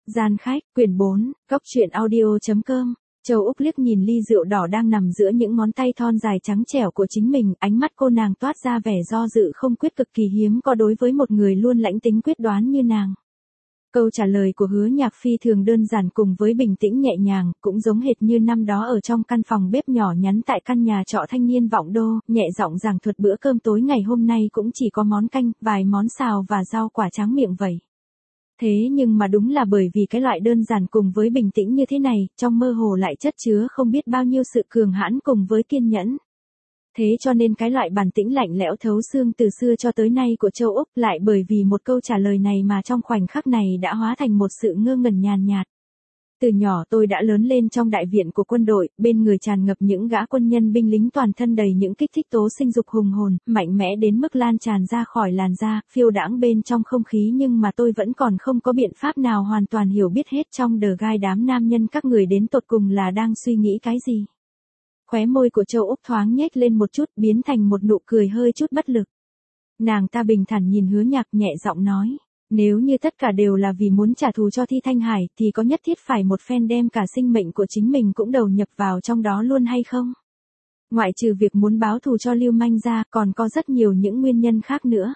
Gian khách, quyển 4, Cốc truyện audio.com. Châu Úc liếc nhìn ly rượu đỏ đang nằm giữa những ngón tay thon dài trắng trẻo của chính mình, ánh mắt cô nàng toát ra vẻ do dự không quyết cực kỳ hiếm có đối với một người luôn lãnh tính quyết đoán như nàng. Câu trả lời của Hứa Nhạc phi thường đơn giản cùng với bình tĩnh nhẹ nhàng, cũng giống hệt như năm đó ở trong căn phòng bếp nhỏ nhắn tại căn nhà trọ thanh niên Vọng Đô, nhẹ giọng giảng thuật bữa cơm tối ngày hôm nay cũng chỉ có món canh, vài món xào và rau quả tráng miệng vậy. Thế nhưng mà đúng là bởi vì cái loại đơn giản cùng với bình tĩnh như thế này, trong mơ hồ lại chất chứa không biết bao nhiêu sự cường hãn cùng với kiên nhẫn. Thế cho nên cái loại bản tĩnh lạnh lẽo thấu xương từ xưa cho tới nay của châu Úc lại bởi vì một câu trả lời này mà trong khoảnh khắc này đã hóa thành một sự ngơ ngẩn nhàn nhạt. Từ nhỏ tôi đã lớn lên trong đại viện của quân đội, bên người tràn ngập những gã quân nhân binh lính toàn thân đầy những kích thích tố sinh dục hùng hồn, mạnh mẽ đến mức lan tràn ra khỏi làn da, phiêu đãng bên trong không khí nhưng mà tôi vẫn còn không có biện pháp nào hoàn toàn hiểu biết hết trong đờ gai đám nam nhân các người đến tột cùng là đang suy nghĩ cái gì. Khóe môi của châu Úc thoáng nhếch lên một chút biến thành một nụ cười hơi chút bất lực. Nàng ta bình thản nhìn Hứa Nhạc nhẹ giọng nói. Nếu như tất cả đều là vì muốn trả thù cho Thi Thanh Hải thì có nhất thiết phải một phen đem cả sinh mệnh của chính mình cũng đầu nhập vào trong đó luôn hay không? Ngoại trừ việc muốn báo thù cho Lưu Manh ra còn có rất nhiều những nguyên nhân khác nữa.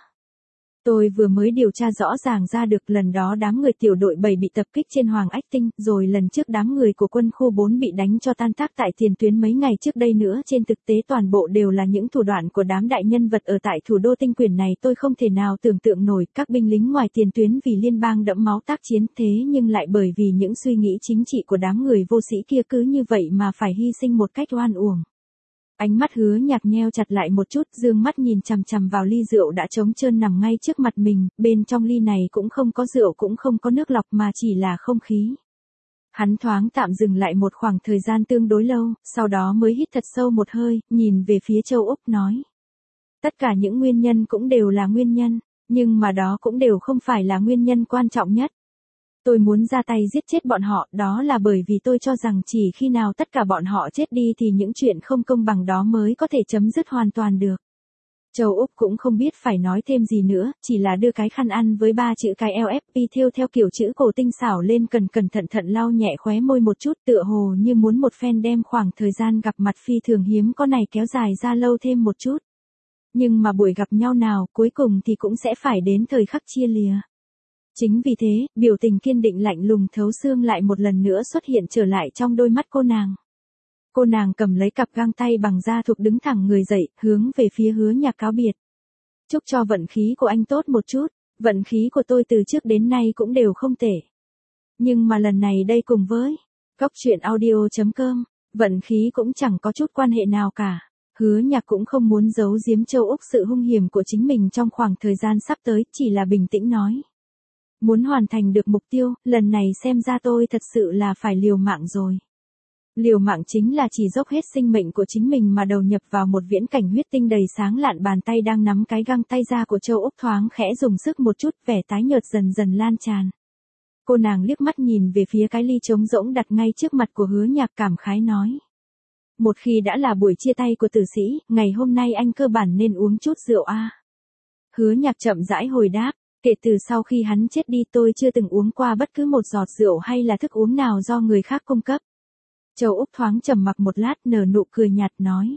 Tôi vừa mới điều tra rõ ràng ra được lần đó đám người tiểu đội 7 bị tập kích trên Hoàng Ách Tinh, rồi lần trước đám người của quân khu 4 bị đánh cho tan tác tại tiền tuyến mấy ngày trước đây nữa. Trên thực tế toàn bộ đều là những thủ đoạn của đám đại nhân vật ở tại thủ đô Tinh Quyển này. Tôi không thể nào tưởng tượng nổi các binh lính ngoài tiền tuyến vì liên bang đẫm máu tác chiến thế nhưng lại bởi vì những suy nghĩ chính trị của đám người vô sĩ kia cứ như vậy mà phải hy sinh một cách oan uổng. Ánh mắt Hứa Nhạc nheo chặt lại một chút, dương mắt nhìn chằm chằm vào ly rượu đã trống trơn nằm ngay trước mặt mình, bên trong ly này cũng không có rượu cũng không có nước lọc mà chỉ là không khí. Hắn thoáng tạm dừng lại một khoảng thời gian tương đối lâu, sau đó mới hít thật sâu một hơi, nhìn về phía châu Úc nói. Tất cả những nguyên nhân cũng đều là nguyên nhân, nhưng mà đó cũng đều không phải là nguyên nhân quan trọng nhất. Tôi muốn ra tay giết chết bọn họ, đó là bởi vì tôi cho rằng chỉ khi nào tất cả bọn họ chết đi thì những chuyện không công bằng đó mới có thể chấm dứt hoàn toàn được. Châu Úc cũng không biết phải nói thêm gì nữa, chỉ là đưa cái khăn ăn với 3 chữ cái LFP thêu theo kiểu chữ cổ tinh xảo lên cẩn thận lau nhẹ khóe môi một chút tựa hồ như muốn một phen đem khoảng thời gian gặp mặt phi thường hiếm có này kéo dài ra lâu thêm một chút. Nhưng mà buổi gặp nhau nào cuối cùng thì cũng sẽ phải đến thời khắc chia lìa. Chính vì thế, biểu tình kiên định lạnh lùng thấu xương lại một lần nữa xuất hiện trở lại trong đôi mắt cô nàng. Cô nàng cầm lấy cặp găng tay bằng da thục đứng thẳng người dậy, hướng về phía Hứa Nhạc cáo biệt. Chúc cho vận khí của anh tốt một chút, vận khí của tôi từ trước đến nay cũng đều không tệ. Nhưng mà lần này đây cùng với Cốc truyện audio.com, vận khí cũng chẳng có chút quan hệ nào cả. Hứa Nhạc cũng không muốn giấu giếm châu Úc sự hung hiểm của chính mình trong khoảng thời gian sắp tới, chỉ là bình tĩnh nói. Muốn hoàn thành được mục tiêu, lần này xem ra tôi thật sự là phải liều mạng rồi. Liều mạng chính là chỉ dốc hết sinh mệnh của chính mình mà đầu nhập vào một viễn cảnh huyết tinh đầy sáng lạn. Bàn tay đang nắm cái găng tay ra của châu Úc thoáng khẽ dùng sức một chút, vẻ tái nhợt dần dần lan tràn. Cô nàng liếc mắt nhìn về phía cái ly trống rỗng đặt ngay trước mặt của Hứa Nhạc cảm khái nói. Một khi đã là buổi chia tay của tử sĩ, ngày hôm nay anh cơ bản nên uống chút rượu a. Hứa Nhạc chậm rãi hồi đáp. Kể từ sau khi hắn chết đi tôi chưa từng uống qua bất cứ một giọt rượu hay là thức uống nào do người khác cung cấp. Châu Úc thoáng trầm mặc một lát nở nụ cười nhạt nói.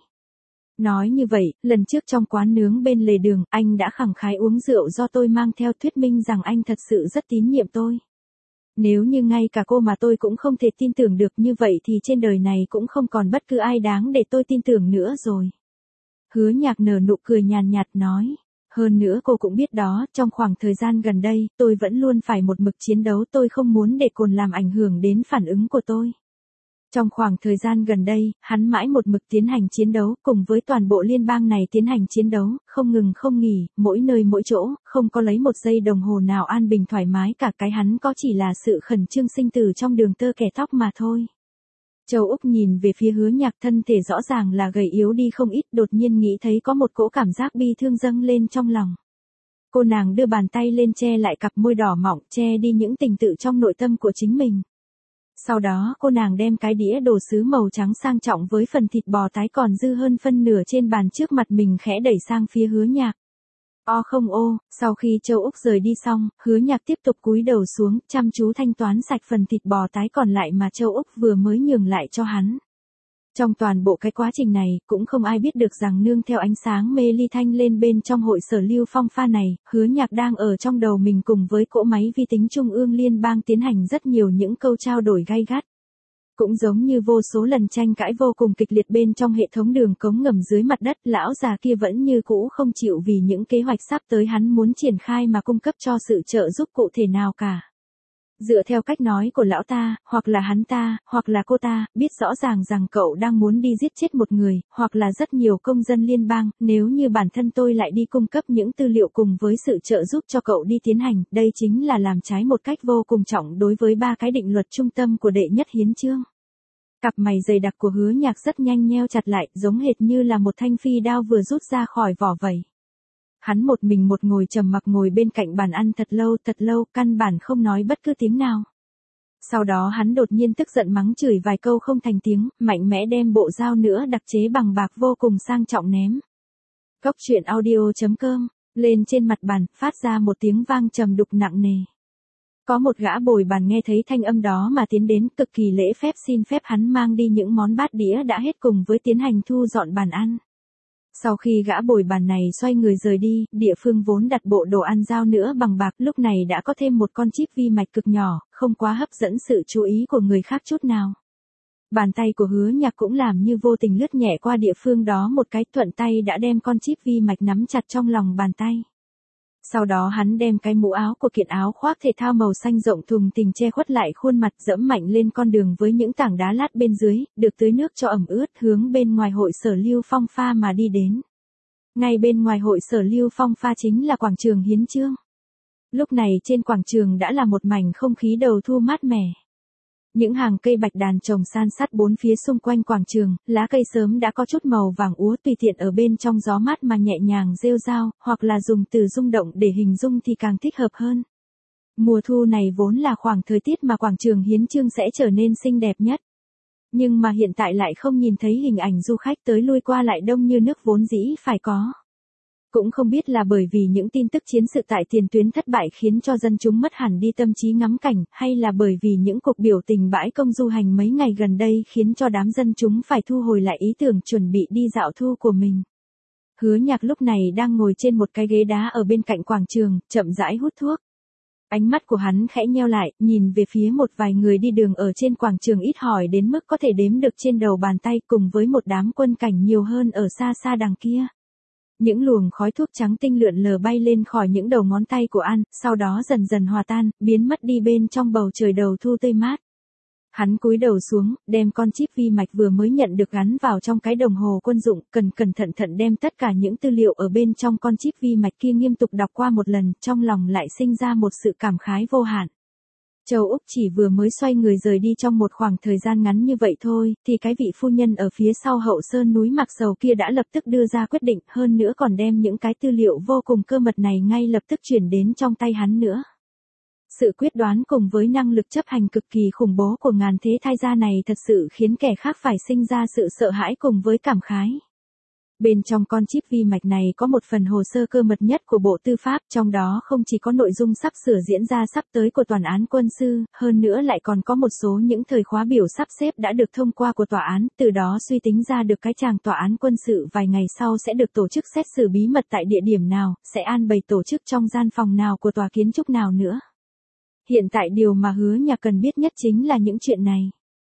Nói như vậy, lần trước trong quán nướng bên lề đường, anh đã khẳng khái uống rượu do tôi mang theo thuyết minh rằng anh thật sự rất tín nhiệm tôi. Nếu như ngay cả cô mà tôi cũng không thể tin tưởng được như vậy thì trên đời này cũng không còn bất cứ ai đáng để tôi tin tưởng nữa rồi. Hứa Nhạc nở nụ cười nhàn nhạt nói. Hơn nữa cô cũng biết đó, trong khoảng thời gian gần đây, tôi vẫn luôn phải một mực chiến đấu, tôi không muốn để cồn làm ảnh hưởng đến phản ứng của tôi. Trong khoảng thời gian gần đây, hắn mãi một mực tiến hành chiến đấu, cùng với toàn bộ liên bang này tiến hành chiến đấu, không ngừng không nghỉ, mỗi nơi mỗi chỗ, không có lấy một giây đồng hồ nào an bình thoải mái cả. Cái hắn có chỉ là sự khẩn trương sinh tử trong đường tơ kẻ tóc mà thôi. Châu Úc nhìn về phía Hứa Nhạc thân thể rõ ràng là gầy yếu đi không ít, đột nhiên nghĩ thấy có một cỗ cảm giác bi thương dâng lên trong lòng. Cô nàng đưa bàn tay lên che lại cặp môi đỏ mọng, che đi những tình tự trong nội tâm của chính mình. Sau đó cô nàng đem cái đĩa đồ sứ màu trắng sang trọng với phần thịt bò tái còn dư hơn phân nửa trên bàn trước mặt mình khẽ đẩy sang phía Hứa Nhạc. O không ô, sau khi Châu Úc rời đi xong, Hứa Nhạc tiếp tục cúi đầu xuống, chăm chú thanh toán sạch phần thịt bò tái còn lại mà Châu Úc vừa mới nhường lại cho hắn. Trong toàn bộ cái quá trình này, cũng không ai biết được rằng nương theo ánh sáng mê ly thanh lên bên trong hội sở Lưu Phong pha này, Hứa Nhạc đang ở trong đầu mình cùng với cỗ máy vi tính trung ương liên bang tiến hành rất nhiều những câu trao đổi gay gắt. Cũng giống như vô số lần tranh cãi vô cùng kịch liệt bên trong hệ thống đường cống ngầm dưới mặt đất, lão già kia vẫn như cũ không chịu vì những kế hoạch sắp tới hắn muốn triển khai mà cung cấp cho sự trợ giúp cụ thể nào cả. Dựa theo cách nói của lão ta, hoặc là hắn ta, hoặc là cô ta, biết rõ ràng rằng cậu đang muốn đi giết chết một người, hoặc là rất nhiều công dân liên bang, nếu như bản thân tôi lại đi cung cấp những tư liệu cùng với sự trợ giúp cho cậu đi tiến hành, đây chính là làm trái một cách vô cùng trọng đối với ba cái định luật trung tâm của đệ nhất hiến chương. Cặp mày dày đặc của Hứa Nhạc rất nhanh nheo chặt lại, giống hệt như là một thanh phi đao vừa rút ra khỏi vỏ vậy. Hắn một mình ngồi trầm mặc ngồi bên cạnh bàn ăn thật lâu, căn bản không nói bất cứ tiếng nào. Sau đó hắn đột nhiên tức giận mắng chửi vài câu không thành tiếng, mạnh mẽ đem bộ dao nữa đặc chế bằng bạc vô cùng sang trọng ném. Cốc truyện audio.com, lên trên mặt bàn, phát ra một tiếng vang trầm đục nặng nề. Có một gã bồi bàn nghe thấy thanh âm đó mà tiến đến, cực kỳ lễ phép xin phép hắn mang đi những món bát đĩa đã hết cùng với tiến hành thu dọn bàn ăn. Sau khi gã bồi bàn này xoay người rời đi, địa phương vốn đặt bộ đồ ăn giao nữa bằng bạc lúc này đã có thêm một con chip vi mạch cực nhỏ, không quá hấp dẫn sự chú ý của người khác chút nào. Bàn tay của Hứa Nhạc cũng làm như vô tình lướt nhẹ qua địa phương đó một cái, thuận tay đã đem con chip vi mạch nắm chặt trong lòng bàn tay. Sau đó hắn đem cái mũ áo của kiện áo khoác thể thao màu xanh rộng thùng thình che khuất lại khuôn mặt, dẫm mạnh lên con đường với những tảng đá lát bên dưới, được tưới nước cho ẩm ướt, hướng bên ngoài hội sở Lưu Phong pha mà đi đến. Ngay bên ngoài hội sở Lưu Phong pha chính là quảng trường hiến chương. Lúc này trên quảng trường đã là một mảnh không khí đầu thu mát mẻ. Những hàng cây bạch đàn trồng san sát bốn phía xung quanh quảng trường, lá cây sớm đã có chút màu vàng úa, tùy tiện ở bên trong gió mát mà nhẹ nhàng rêu rao, hoặc là dùng từ rung động để hình dung thì càng thích hợp hơn. Mùa thu này vốn là khoảng thời tiết mà quảng trường hiến chương sẽ trở nên xinh đẹp nhất. Nhưng mà hiện tại lại không nhìn thấy hình ảnh du khách tới lui qua lại đông như nước vốn dĩ phải có. Cũng không biết là bởi vì những tin tức chiến sự tại tiền tuyến thất bại khiến cho dân chúng mất hẳn đi tâm trí ngắm cảnh, hay là bởi vì những cuộc biểu tình bãi công du hành mấy ngày gần đây khiến cho đám dân chúng phải thu hồi lại ý tưởng chuẩn bị đi dạo thu của mình. Hứa Nhạc lúc này đang ngồi trên một cái ghế đá ở bên cạnh quảng trường, chậm rãi hút thuốc. Ánh mắt của hắn khẽ nheo lại, nhìn về phía một vài người đi đường ở trên quảng trường ít hỏi đến mức có thể đếm được trên đầu bàn tay, cùng với một đám quân cảnh nhiều hơn ở xa xa đằng kia. Những luồng khói thuốc trắng tinh lượn lờ bay lên khỏi những đầu ngón tay của An, sau đó dần dần hòa tan, biến mất đi bên trong bầu trời đầu thu tươi mát. Hắn cúi đầu xuống, đem con chip vi mạch vừa mới nhận được gắn vào trong cái đồng hồ quân dụng, cẩn thận đem tất cả những tư liệu ở bên trong con chip vi mạch kia nghiêm túc đọc qua một lần, trong lòng lại sinh ra một sự cảm khái vô hạn. Châu Úc chỉ vừa mới xoay người rời đi trong một khoảng thời gian ngắn như vậy thôi, thì cái vị phu nhân ở phía sau hậu sơn núi Mạc Sầu kia đã lập tức đưa ra quyết định, hơn nữa còn đem những cái tư liệu vô cùng cơ mật này ngay lập tức chuyển đến trong tay hắn nữa. Sự quyết đoán cùng với năng lực chấp hành cực kỳ khủng bố của ngàn thế thái gia này thật sự khiến kẻ khác phải sinh ra sự sợ hãi cùng với cảm khái. Bên trong con chip vi mạch này có một phần hồ sơ cơ mật nhất của Bộ Tư pháp, trong đó không chỉ có nội dung sắp sửa diễn ra sắp tới của tòa án quân sự, hơn nữa lại còn có một số những thời khóa biểu sắp xếp đã được thông qua của tòa án, từ đó suy tính ra được cái tràng tòa án quân sự vài ngày sau sẽ được tổ chức xét xử bí mật tại địa điểm nào, sẽ an bày tổ chức trong gian phòng nào của tòa kiến trúc nào nữa. Hiện tại điều mà Hứa Nhạc cần biết nhất chính là những chuyện này.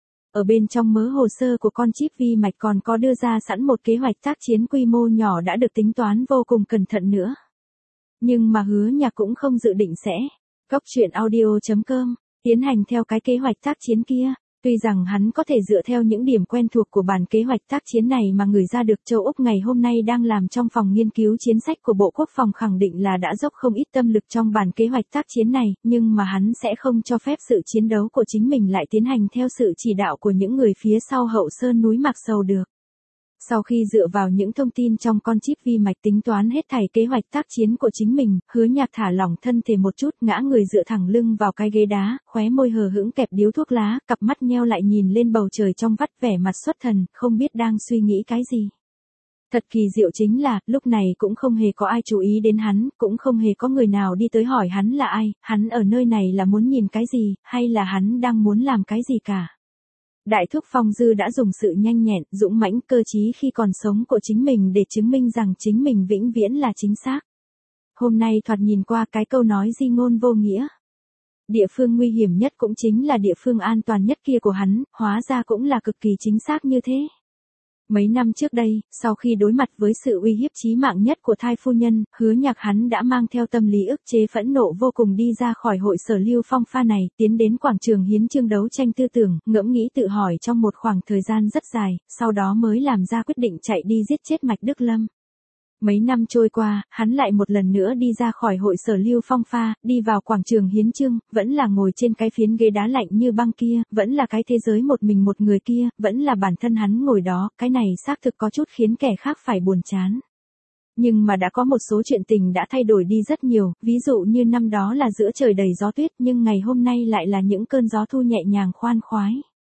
Ở bên trong mớ hồ sơ của con chip vi mạch còn có đưa ra sẵn một kế hoạch tác chiến quy mô nhỏ đã được tính toán vô cùng cẩn thận nữa. Nhưng mà Hứa Nhạc cũng không dự định sẽ cốc truyện audio.com tiến hành theo cái kế hoạch tác chiến kia. Tuy rằng hắn có thể dựa theo những điểm quen thuộc của bản kế hoạch tác chiến này mà người ra được Châu Úc ngày hôm nay đang làm trong phòng nghiên cứu chiến sách của Bộ Quốc phòng khẳng định là đã dốc không ít tâm lực trong bản kế hoạch tác chiến này, nhưng mà hắn sẽ không cho phép sự chiến đấu của chính mình lại tiến hành theo sự chỉ đạo của những người phía sau hậu sơn núi Mạc Sầu được. Sau khi dựa vào những thông tin trong con chip vi mạch tính toán hết thảy kế hoạch tác chiến của chính mình, Hứa Nhạc thả lỏng thân thể một chút, ngã người dựa thẳng lưng vào cái ghế đá, khóe môi hờ hững kẹp điếu thuốc lá, cặp mắt nheo lại nhìn lên bầu trời trong vắt, vẻ mặt xuất thần, không biết đang suy nghĩ cái gì. Thật kỳ diệu chính là, lúc này cũng không hề có ai chú ý đến hắn, cũng không hề có người nào đi tới hỏi hắn là ai, hắn ở nơi này là muốn nhìn cái gì, hay là hắn đang muốn làm cái gì cả. Đại thúc Phong Dư đã dùng sự nhanh nhẹn, dũng mãnh, cơ trí khi còn sống của chính mình để chứng minh rằng chính mình vĩnh viễn là chính xác. Hôm nay thoạt nhìn qua cái câu nói di ngôn vô nghĩa. Địa phương nguy hiểm nhất cũng chính là địa phương an toàn nhất kia của hắn, hóa ra cũng là cực kỳ chính xác như thế. Mấy năm trước đây, sau khi đối mặt với sự uy hiếp chí mạng nhất của thai phu nhân, Hứa Nhạc hắn đã mang theo tâm lý ức chế phẫn nộ vô cùng đi ra khỏi hội sở Lưu Phong Pha này, tiến đến quảng trường hiến chương đấu tranh tư tưởng, ngẫm nghĩ tự hỏi trong một khoảng thời gian rất dài, sau đó mới làm ra quyết định chạy đi giết chết Mạch Đức Lâm. Mấy năm trôi qua, hắn lại một lần nữa đi ra khỏi hội sở Lưu Phong Pha, đi vào quảng trường hiến chương, vẫn là ngồi trên cái phiến ghế đá lạnh như băng kia, vẫn là cái thế giới một mình một người kia, vẫn là bản thân hắn ngồi đó, cái này xác thực có chút khiến kẻ khác phải buồn chán. Nhưng mà đã có một số chuyện tình đã thay đổi đi rất nhiều, ví dụ như năm đó là giữa trời đầy gió tuyết nhưng ngày hôm nay lại là những cơn gió thu nhẹ nhàng khoan khoái.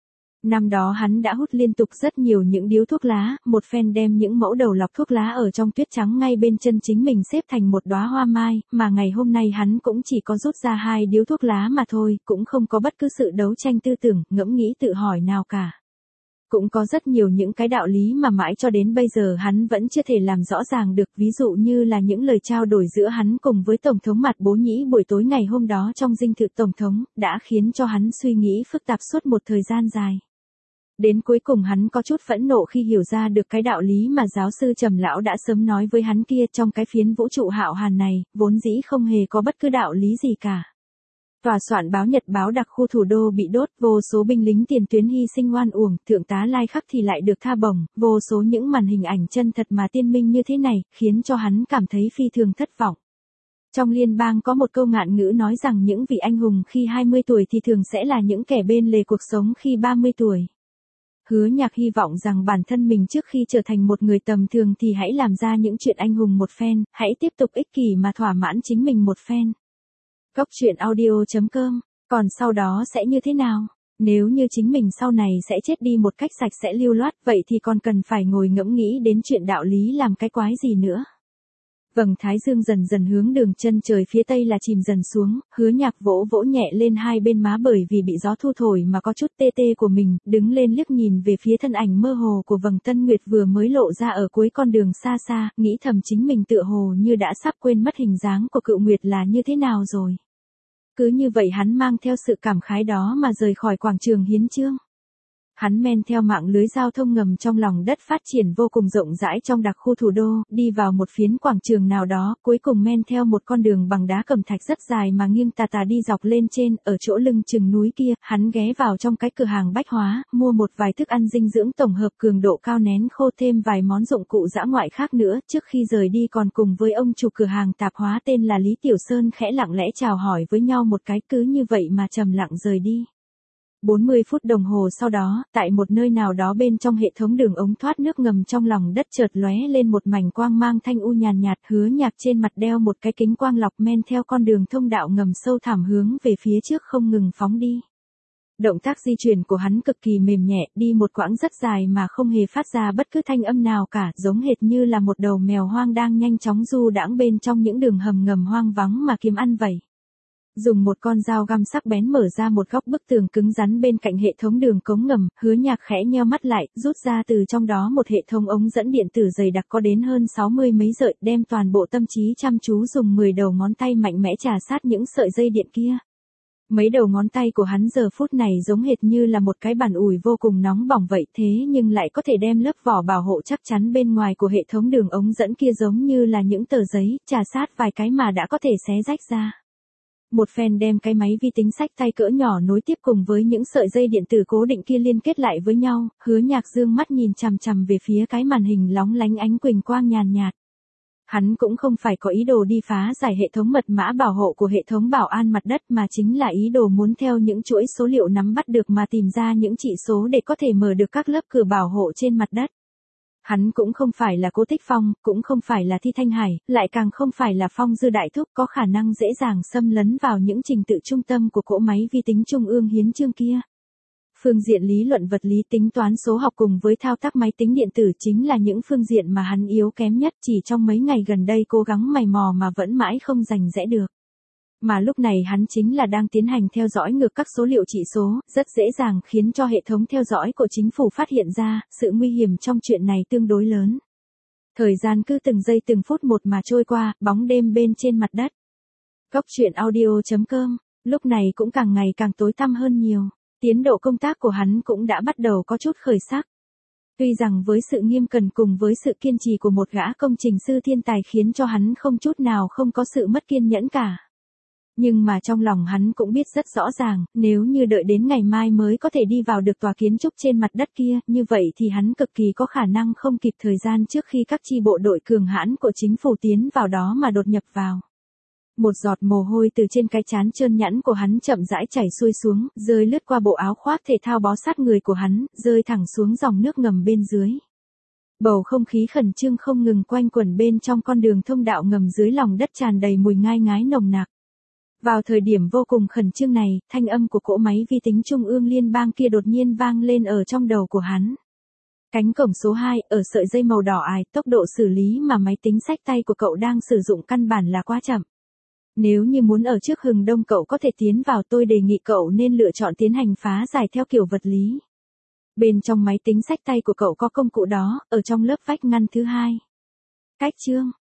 Năm đó hắn đã hút liên tục rất nhiều những điếu thuốc lá, một phen đem những mẫu đầu lọc thuốc lá ở trong tuyết trắng ngay bên chân chính mình xếp thành một đóa hoa mai, mà ngày hôm nay hắn cũng chỉ có rút ra 2 điếu thuốc lá mà thôi, cũng không có bất cứ sự đấu tranh tư tưởng, ngẫm nghĩ tự hỏi nào cả. Cũng có rất nhiều những cái đạo lý mà mãi cho đến bây giờ hắn vẫn chưa thể làm rõ ràng được, ví dụ như là những lời trao đổi giữa hắn cùng với Tổng thống Mạt Bố Nhĩ buổi tối ngày hôm đó trong dinh thự Tổng thống, đã khiến cho hắn suy nghĩ phức tạp suốt một thời gian dài. Đến cuối cùng hắn có chút phẫn nộ khi hiểu ra được cái đạo lý mà giáo sư Trầm Lão đã sớm nói với hắn kia, trong cái phiến vũ trụ hạo hàn này, vốn dĩ không hề có bất cứ đạo lý gì cả. Tòa soạn báo Nhật báo đặc khu thủ đô bị đốt, vô số binh lính tiền tuyến hy sinh oan uổng, thượng tá Lai Khắc thì lại được tha bổng, vô số những màn hình ảnh chân thật mà tiên minh như thế này, khiến cho hắn cảm thấy phi thường thất vọng. Trong liên bang có một câu ngạn ngữ nói rằng những vị anh hùng khi 20 tuổi thì thường sẽ là những kẻ bên lề cuộc sống khi 30 tuổi. Hứa Nhạc hy vọng rằng bản thân mình trước khi trở thành một người tầm thường thì hãy làm ra những chuyện anh hùng một phen, hãy tiếp tục ích kỷ mà thỏa mãn chính mình một phen. Góc truyện audio.com, còn sau đó sẽ như thế nào? Nếu như chính mình sau này sẽ chết đi một cách sạch sẽ lưu loát, vậy thì còn cần phải ngồi ngẫm nghĩ đến chuyện đạo lý làm cái quái gì nữa? Vầng thái dương dần dần hướng đường chân trời phía tây là chìm dần xuống, Hứa Nhạc vỗ vỗ nhẹ lên hai bên má bởi vì bị gió thu thổi mà có chút tê tê của mình, đứng lên liếc nhìn về phía thân ảnh mơ hồ của vầng tân nguyệt vừa mới lộ ra ở cuối con đường xa xa, nghĩ thầm chính mình tựa hồ như đã sắp quên mất hình dáng của cựu nguyệt là như thế nào rồi. Cứ như vậy hắn mang theo sự cảm khái đó mà rời khỏi quảng trường hiến chương. Hắn men theo mạng lưới giao thông ngầm trong lòng đất phát triển vô cùng rộng rãi trong đặc khu thủ đô, đi vào một phiến quảng trường nào đó, cuối cùng men theo một con đường bằng đá cẩm thạch rất dài mà nghiêng tà tà đi dọc lên trên, ở chỗ lưng chừng núi kia, hắn ghé vào trong cái cửa hàng bách hóa, mua một vài thức ăn dinh dưỡng tổng hợp cường độ cao nén khô thêm vài món dụng cụ dã ngoại khác nữa, trước khi rời đi còn cùng với ông chủ cửa hàng tạp hóa tên là Lý Tiểu Sơn khẽ lặng lẽ chào hỏi với nhau một cái, cứ như vậy mà trầm lặng rời đi. 40 phút đồng hồ sau đó, tại một nơi nào đó bên trong hệ thống đường ống thoát nước ngầm trong lòng đất chợt lóe lên một mảnh quang mang thanh u nhàn nhạt, Hứa Nhạc trên mặt đeo một cái kính quang lọc men theo con đường thông đạo ngầm sâu thẳm hướng về phía trước không ngừng phóng đi. Động tác di chuyển của hắn cực kỳ mềm nhẹ, đi một quãng rất dài mà không hề phát ra bất cứ thanh âm nào cả, giống hệt như là một đầu mèo hoang đang nhanh chóng du đãng bên trong những đường hầm ngầm hoang vắng mà kiếm ăn vậy. Dùng một con dao găm sắc bén mở ra một góc bức tường cứng rắn bên cạnh hệ thống đường cống ngầm, Hứa Nhạc khẽ nheo mắt lại, rút ra từ trong đó một hệ thống ống dẫn điện tử dày đặc có đến hơn 60 mấy sợi, đem toàn bộ tâm trí chăm chú dùng 10 đầu ngón tay mạnh mẽ chà sát những sợi dây điện kia. Mấy đầu ngón tay của hắn giờ phút này giống hệt như là một cái bàn ủi vô cùng nóng bỏng vậy, thế nhưng lại có thể đem lớp vỏ bảo hộ chắc chắn bên ngoài của hệ thống đường ống dẫn kia giống như là những tờ giấy, chà sát vài cái mà đã có thể xé rách ra. Một phen đem cái máy vi tính xách tay cỡ nhỏ nối tiếp cùng với những sợi dây điện tử cố định kia liên kết lại với nhau, Hứa Nhạc dương mắt nhìn chằm chằm về phía cái màn hình lóng lánh ánh quỳnh quang nhàn nhạt. Hắn cũng không phải có ý đồ đi phá giải hệ thống mật mã bảo hộ của hệ thống bảo an mặt đất mà chính là ý đồ muốn theo những chuỗi số liệu nắm bắt được mà tìm ra những chỉ số để có thể mở được các lớp cửa bảo hộ trên mặt đất. Hắn cũng không phải là Cố Tích Phong, cũng không phải là Thi Thanh Hải, lại càng không phải là Phong Dư Đại Thúc có khả năng dễ dàng xâm lấn vào những trình tự trung tâm của cỗ máy vi tính trung ương hiến chương kia. Phương diện lý luận vật lý tính toán số học cùng với thao tác máy tính điện tử chính là những phương diện mà hắn yếu kém nhất, chỉ trong mấy ngày gần đây cố gắng mày mò mà vẫn mãi không giành giẽ được. Mà lúc này hắn chính là đang tiến hành theo dõi ngược các số liệu chỉ số, rất dễ dàng khiến cho hệ thống theo dõi của chính phủ phát hiện ra, sự nguy hiểm trong chuyện này tương đối lớn. Thời gian cứ từng giây từng phút một mà trôi qua, bóng đêm bên trên mặt đất. Góc truyện audio.com, lúc này cũng càng ngày càng tối tăm hơn nhiều, tiến độ công tác của hắn cũng đã bắt đầu có chút khởi sắc. Tuy rằng với sự nghiêm cẩn cùng với sự kiên trì của một gã công trình sư thiên tài khiến cho hắn không chút nào không có sự mất kiên nhẫn cả. Nhưng mà trong lòng hắn cũng biết rất rõ ràng, nếu như đợi đến ngày mai mới có thể đi vào được tòa kiến trúc trên mặt đất kia, như vậy thì hắn cực kỳ có khả năng không kịp thời gian trước khi các chi bộ đội cường hãn của chính phủ tiến vào đó mà đột nhập vào. Một giọt mồ hôi từ trên cái trán trơn nhẵn của hắn chậm rãi chảy xuôi xuống, rơi lướt qua bộ áo khoác thể thao bó sát người của hắn, rơi thẳng xuống dòng nước ngầm bên dưới. Bầu không khí khẩn trương không ngừng quanh quẩn bên trong con đường thông đạo ngầm dưới lòng đất tràn đầy mùi ngai ngái nồng nặc. Vào thời điểm vô cùng khẩn trương này, thanh âm của cỗ máy vi tính trung ương liên bang kia đột nhiên vang lên ở trong đầu của hắn. Cánh cổng số 2, ở sợi dây màu đỏ ải, tốc độ xử lý mà máy tính xách tay của cậu đang sử dụng căn bản là quá chậm. Nếu như muốn ở trước hừng đông cậu có thể tiến vào, tôi đề nghị cậu nên lựa chọn tiến hành phá giải theo kiểu vật lý. Bên trong máy tính xách tay của cậu có công cụ đó, ở trong lớp vách ngăn thứ 2. Cách chương